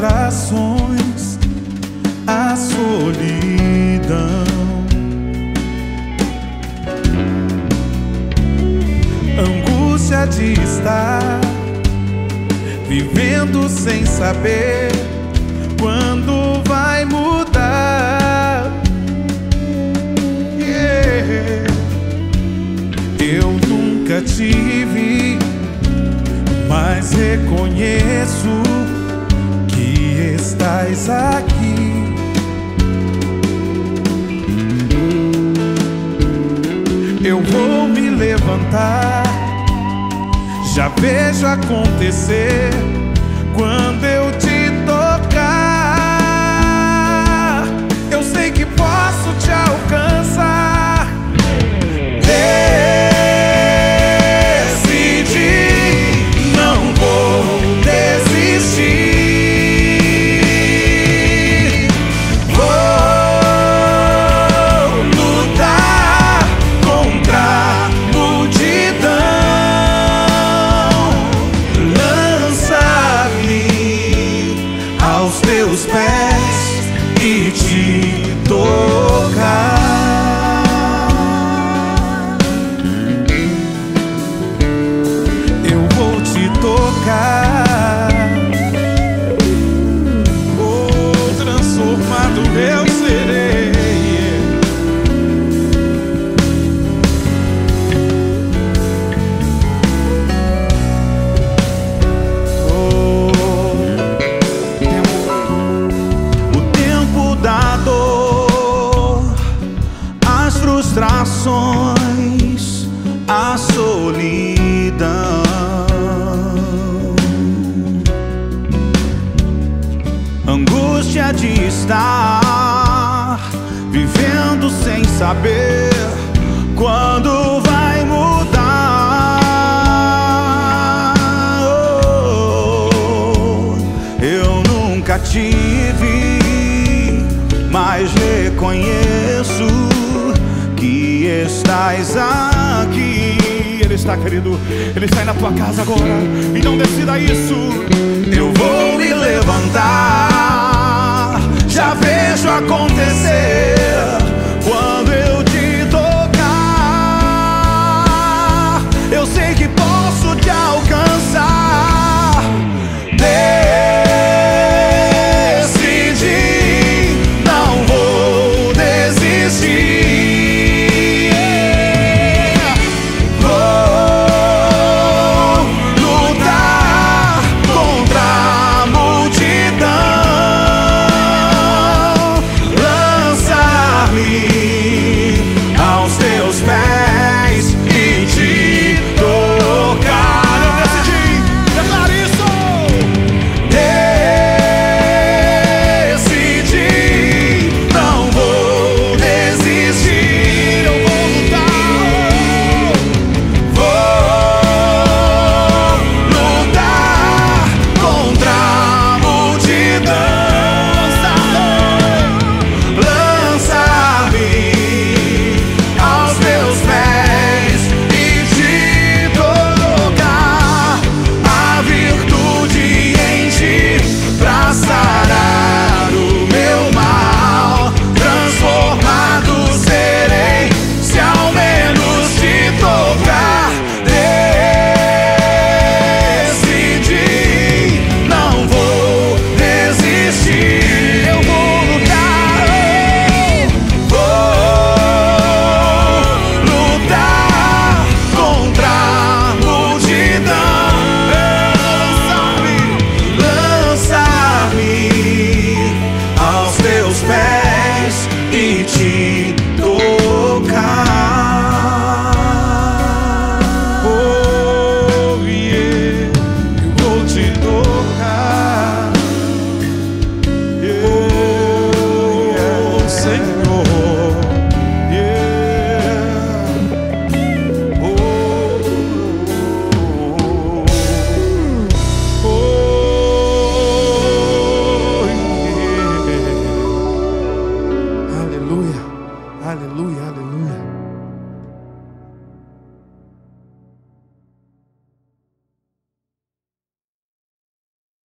frustrações, a solidão, angústia de estar vivendo sem saber quando vai mudar. Eu nunca tive, mas reconheço que estás aqui. Eu vou me levantar, já vejo acontecer quando eu te tocar. Eu sei que posso te alcançar. Decidi, não vou desistir. Vou lutar contra a multidão. Lança-me aos teus pés e te tocar. Eu vou te tocar. Oh, transformado eu serei. O tempo da dor, as frustrações, a solidão, angústia de estar vivendo sem saber quando vai mudar. Oh, eu nunca tive, mas reconheço que estás aqui. Ele está, querido, Ele está aí na tua casa agora. Então decida isso. Eu vou me levantar,